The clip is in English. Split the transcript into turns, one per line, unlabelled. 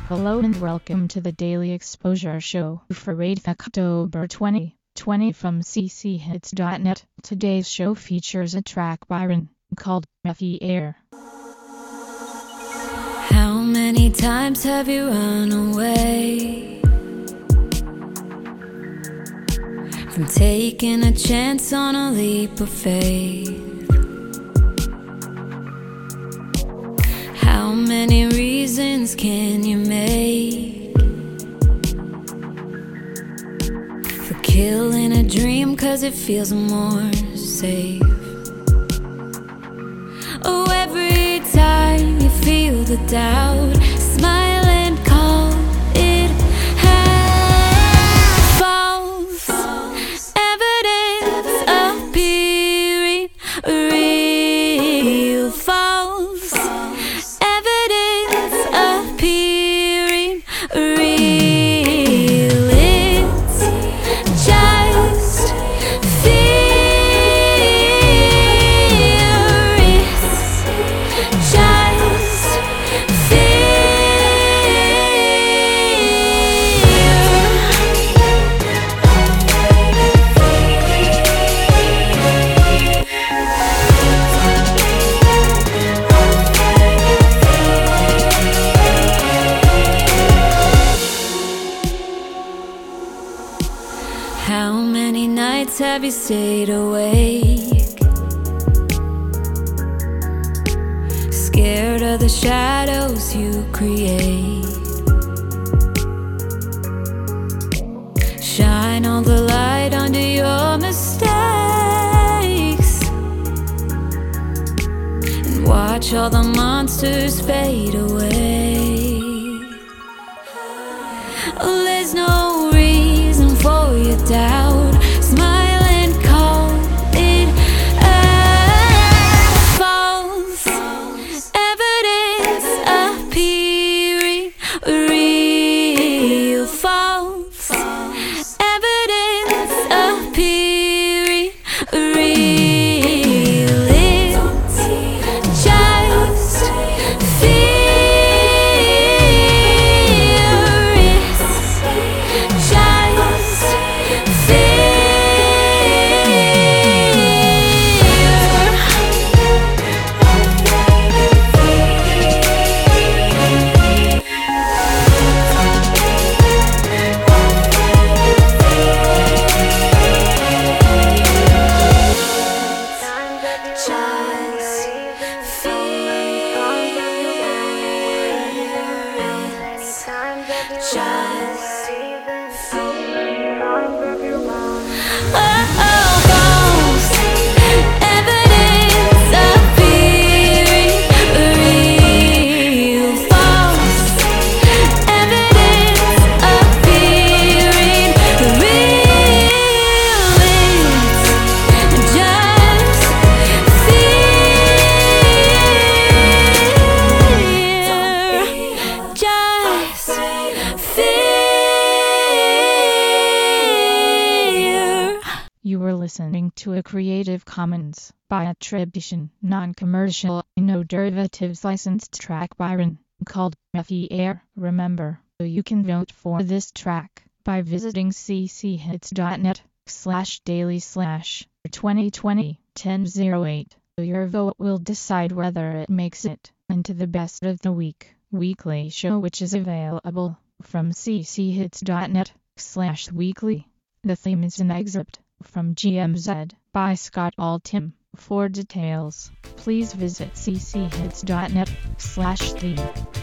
Hello and welcome to the Daily Exposure Show for 8th October 2020 from cchits.net. Today's show features a track by Ren called Effie Air.
How many times have you run away from taking a chance on a leap of faith? How many reasons can you make for killing a dream 'cause it feels more safe? Oh, every time you feel the doubt, smile and call it half false. Evidence appearing real. False evidence appearing real. It's just fear. It's just How many nights have you stayed awake, scared of the shadows you create? Shine all the light under your mistakes and watch all the monsters fade away. Oh, there's no reason for your doubt. Smile and call it false. Evidence appearing real. False evidence appearing real. It's just fear. It's just
You were listening to a Creative Commons by attribution, non-commercial, no derivatives licensed track by Ren called Effie Air. Remember, you can vote for this track by visiting cchits.net/daily/2020-1008. Your vote will decide whether it makes it into the best of the week weekly show, which is available from cchits.net/weekly. The theme is an excerpt from GMZ by Scott Altham. For details, please visit cchits.net/theme.